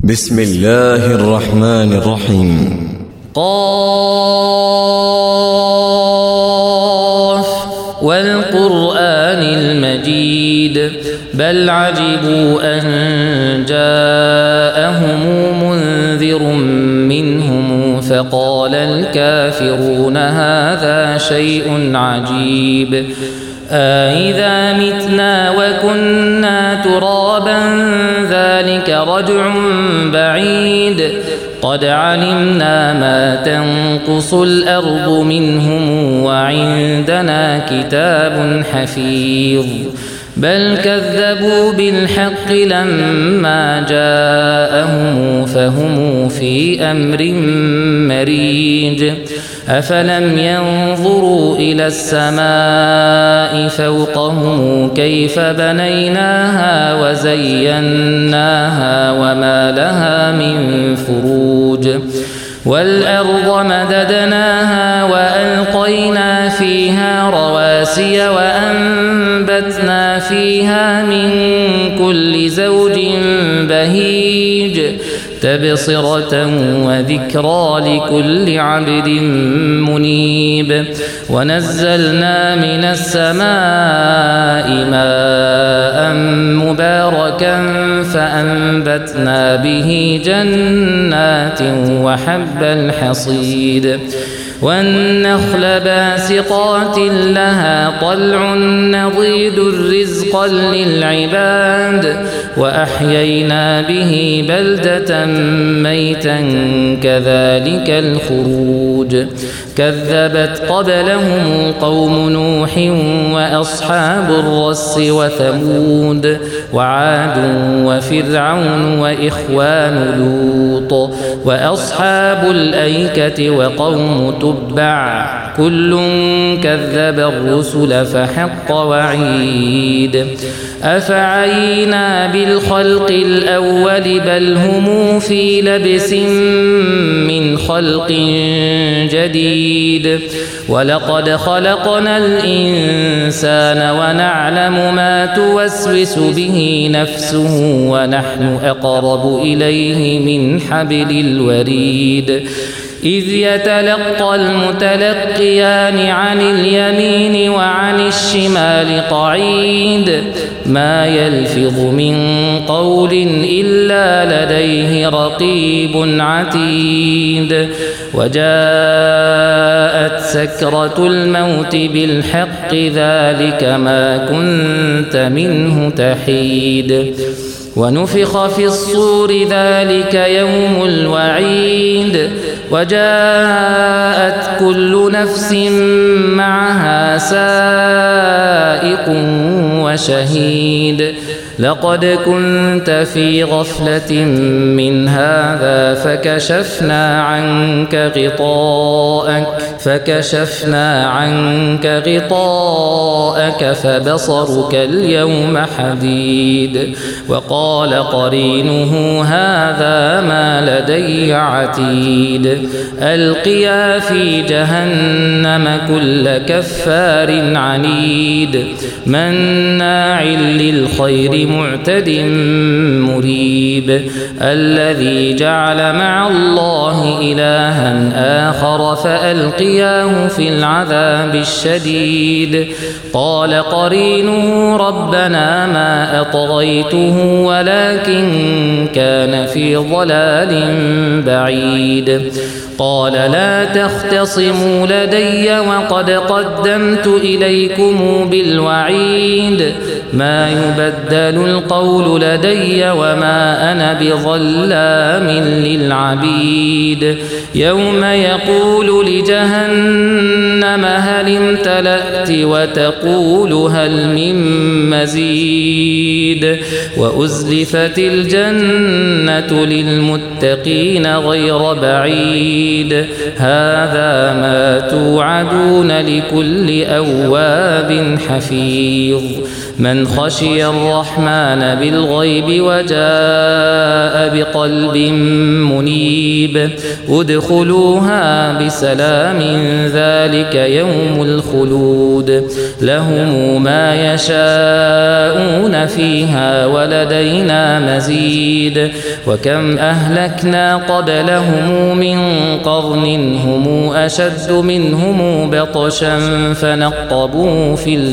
بسم الله الرحمن الرحيم. قاف والقرآن المجيد بل عجبوا أن جاءهم منذر منهم فقال الكافرون هذا شيء عجيب أإذا متنا وكنا ترابا ذلك رجع بعيد قد علمنا ما تنقص الأرض منهم وعندنا كتاب حفيظ بل كذبوا بالحق لما جاءهم فهم في أمر مريج أفلم ينظروا إلى السماء فوقهم كيف بنيناها وزيناها وما لها من فروج والأرض مددناها وألقينا فيها رواسي وأنبتنا فيها من كل زوج بهيج تبصرة وذكرى لكل عبد منيب ونزلنا من السماء ماء مباركا فأنبتنا به جنات وحب الحصيد والنخل باسقات لها طلع نضيد رزقا للعباد وأحيينا به بلدة ميتا كذلك الخروج كذبت قبلهم قوم نوح وأصحاب الرس وثمود وعاد وفرعون وإخوان لوط وأصحاب الأيكة وقوم تبع كل كذب الرسل فحق وعيد أفعينا بالخلق الأول بل هم في لبس من خلق جديد ولقد خلقنا الإنسان ونعلم ما توسوس به نفسه ونحن أقرب إليه من حبل الوريد إذ يتلقى المتلقيان عن اليمين وعن الشمال قعيد ما يلفظ من قول إلا لديه رقيب عتيد وجاءت سكرة الموت بالحق ذلك ما كنت منه تحيد ونفخ في الصور ذلك يوم الوعيد وجاءت كل نفس معها سائق وشهيد لقد كنت في غفلة من هذا فكشفنا عنك غطاءك فبصرك اليوم حديد وقال قرينه هذا ما لدي عتيد ألقيا في جهنم كل كفار عنيد مناع للخير معتد مريب الذي جعل مع الله إلها آخر فألقياه في العذاب الشديد قال قرينه ربنا ما أطغيته ولكن كان في ضلال بعيد قال لا تختصموا لدي وقد قدمت إليكم بالوعيد ما يبدل القول لدي وما أنا بظلام للعبيد يوم يقول لجهنم هل امتلأت وتقول هل من مزيد وأزلفت الجنة للمتقين غير بعيد هذا ما توعدون لكل أواب حفيظ من خشي الرحمن بالغيب وجاء بقلب منيب ادخلوها بسلام ذلك يوم الخلود لهم ما يشاءون فيها ولدينا مزيد وكم أهلكنا قبلهم من قرن هم أشد منهم بطشا فنقبوا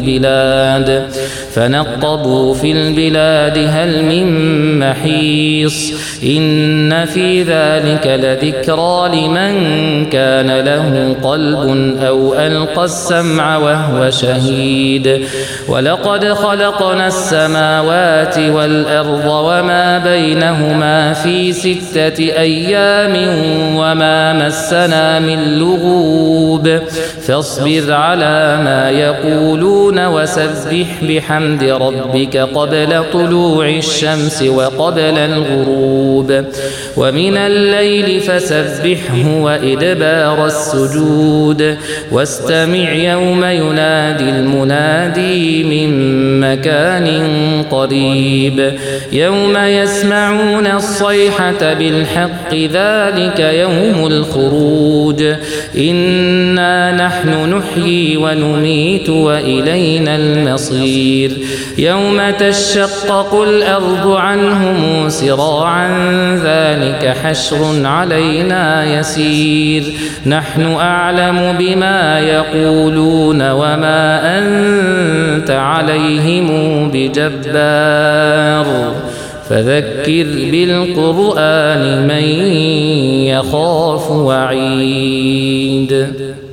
في البلاد هل من محيص إن في ذلك لذكرى لمن كان له قلب أو ألقى السمع وهو شهيد ولقد خلقنا السماوات والأرض وما بينهما في 6 أيام وما مسنا من لغوب فاصبر على ما يقولون وسبح بحمد ربك قبل طلوع الشمس وقبل الغروب ومن الليل فسبحه وإدبار السجود واستمع يوم ينادي المنادي من مكان قريب يوم يسمعون الصيحة بالحق ذلك يوم الخروج إنا نحن نحيي ونميت وإلينا المصير يوم تشقق الأرض عنهم سراعا ذلك حشر علينا يسير نحن أعلم بما يقولون وما أنت عليهم بجبار فذكر بالقرآن من يخاف وعيد